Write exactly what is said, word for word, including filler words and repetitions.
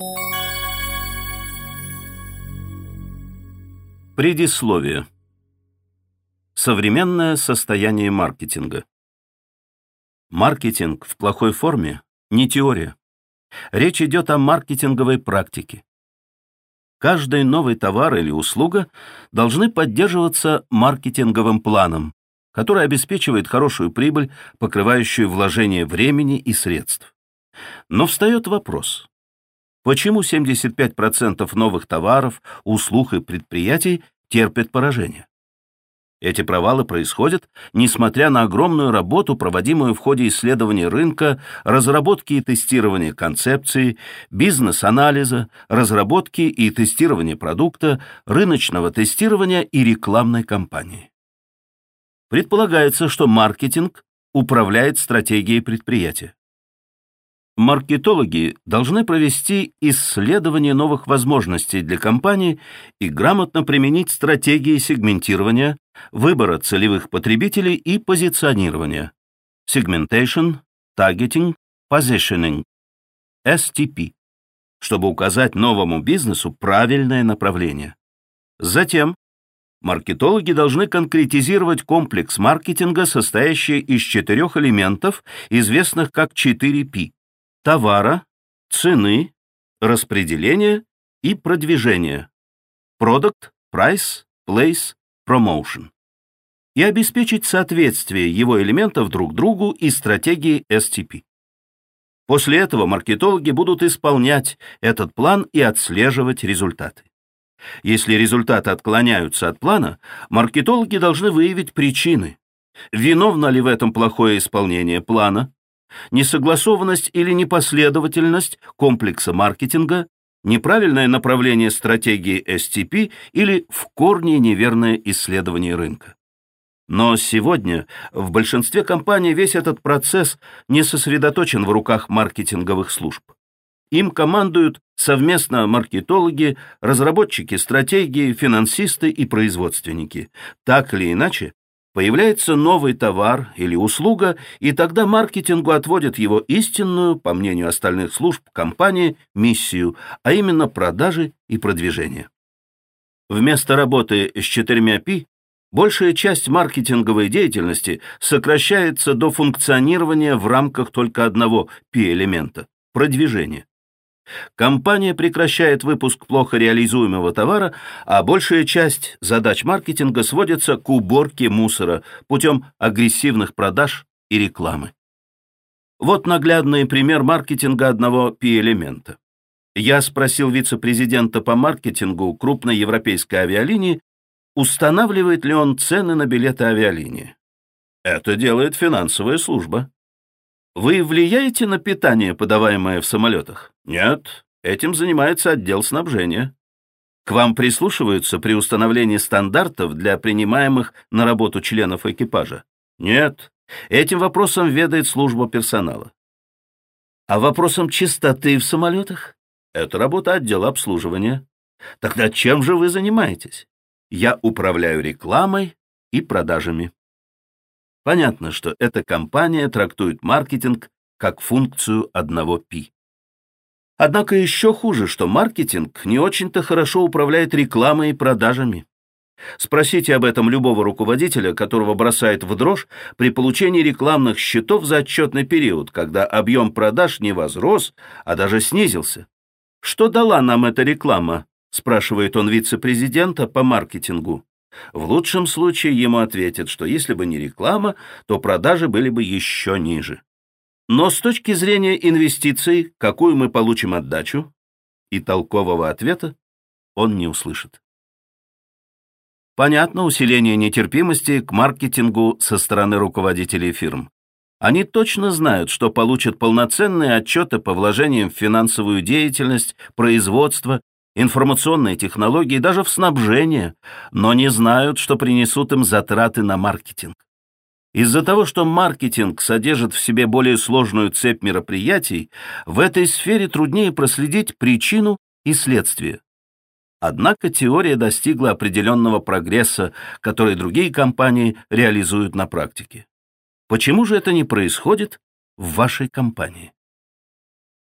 Предисловие. Современное состояние маркетинга. Маркетинг в плохой форме не теория. Речь идет о маркетинговой практике. Каждый новый товар или услуга должны поддерживаться маркетинговым планом, который обеспечивает хорошую прибыль, покрывающую вложение времени и средств. Но встает вопрос: почему семьдесят пять процентов новых товаров, услуг и предприятий терпят поражение? Эти провалы происходят, несмотря на огромную работу, проводимую в ходе исследования рынка, разработки и тестирования концепции, бизнес-анализа, разработки и тестирования продукта, рыночного тестирования и рекламной кампании. Предполагается, что маркетинг управляет стратегией предприятия. Маркетологи должны провести исследование новых возможностей для компании и грамотно применить стратегии сегментирования, выбора целевых потребителей и позиционирования. Segmentation, Targeting, Positioning, эс ти пи, чтобы указать новому бизнесу правильное направление. Затем маркетологи должны конкретизировать комплекс маркетинга, состоящий из четырех элементов, известных как четыре пи: товара, цены, распределения и продвижения. Product, Price, Place, Promotion. И обеспечить соответствие его элементов друг другу и стратегии эс ти пи. После этого маркетологи будут исполнять этот план и отслеживать результаты. Если результаты отклоняются от плана, маркетологи должны выявить причины. Виновно ли в этом плохое исполнение плана, несогласованность или непоследовательность комплекса маркетинга, неправильное направление стратегии эс ти пи или в корне неверное исследование рынка. Но сегодня в большинстве компаний весь этот процесс не сосредоточен в руках маркетинговых служб. Им командуют совместно маркетологи, разработчики стратегии, финансисты и производственники. Так или иначе, появляется новый товар или услуга, и тогда маркетингу отводят его истинную, по мнению остальных служб компании, миссию, а именно продажи и продвижение. Вместо работы с четырьмя пи, большая часть маркетинговой деятельности сокращается до функционирования в рамках только одного пи-элемента – продвижения. Компания прекращает выпуск плохо реализуемого товара, а большая часть задач маркетинга сводится к уборке мусора путем агрессивных продаж и рекламы. Вот наглядный пример маркетинга одного пи-элемента. Я спросил вице-президента по маркетингу крупной европейской авиалинии, устанавливает ли он цены на билеты авиалинии. Это делает финансовая служба. Вы влияете на питание, подаваемое в самолетах? Нет, этим занимается отдел снабжения. К вам прислушиваются при установлении стандартов для принимаемых на работу членов экипажа? Нет, этим вопросом ведает служба персонала. А вопросом чистоты в самолетах? Это работа отдела обслуживания. Тогда чем же вы занимаетесь? Я управляю рекламой и продажами. Понятно, что эта компания трактует маркетинг как функцию одного пи. Однако еще хуже, что маркетинг не очень-то хорошо управляет рекламой и продажами. Спросите об этом любого руководителя, которого бросает в дрожь при получении рекламных счетов за отчетный период, когда объем продаж не возрос, а даже снизился. «Что дала нам эта реклама?» – спрашивает он вице-президента по маркетингу. В лучшем случае ему ответят, что если бы не реклама, то продажи были бы еще ниже. Но с точки зрения инвестиций, какую мы получим отдачу, и толкового ответа он не услышит. Понятно усиление нетерпимости к маркетингу со стороны руководителей фирм. Они точно знают, что получат полноценные отчеты по вложениям в финансовую деятельность, производство, информационные технологии, даже в снабжение, но не знают, что принесут им затраты на маркетинг. Из-за того, что маркетинг содержит в себе более сложную цепь мероприятий, в этой сфере труднее проследить причину и следствие. Однако теория достигла определенного прогресса, который другие компании реализуют на практике. Почему же это не происходит в вашей компании?